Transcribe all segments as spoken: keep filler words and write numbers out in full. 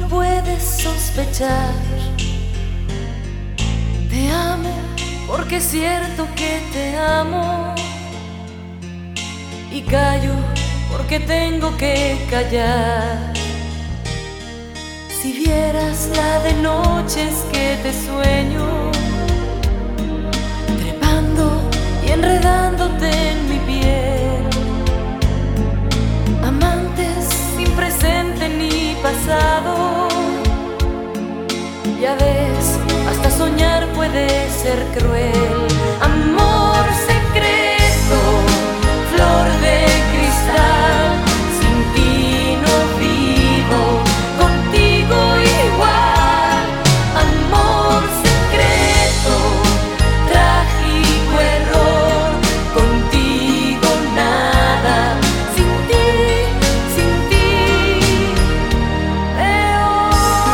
puedes sospechar. Te amo porque es cierto que te amo, y callo porque tengo que callar. Si vieras la de noches que te sueño, trepando y enredándote en mi piel, amantes sin presente ni pasado. Ya ves, hasta soñar puede ser cruel. Amor secreto, flor de cristal, sin ti no vivo, contigo igual. Amor secreto, trágico error, contigo nada, sin ti, sin ti, peor.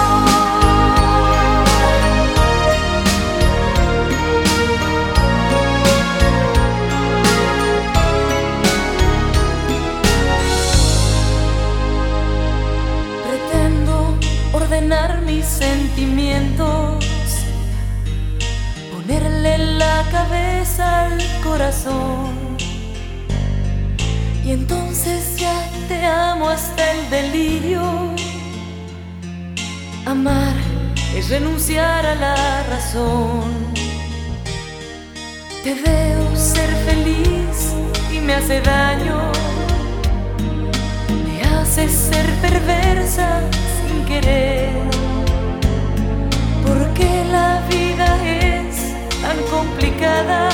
Pretendo ordenar mis sentimientos, ponerle la cabeza al corazón, y entonces ya te amo hasta el delirio. Amar es renunciar a la razón. Te veo ser feliz y me hace daño, me hace ser perversa sin querer. ¿Por qué la vida es tan complicada?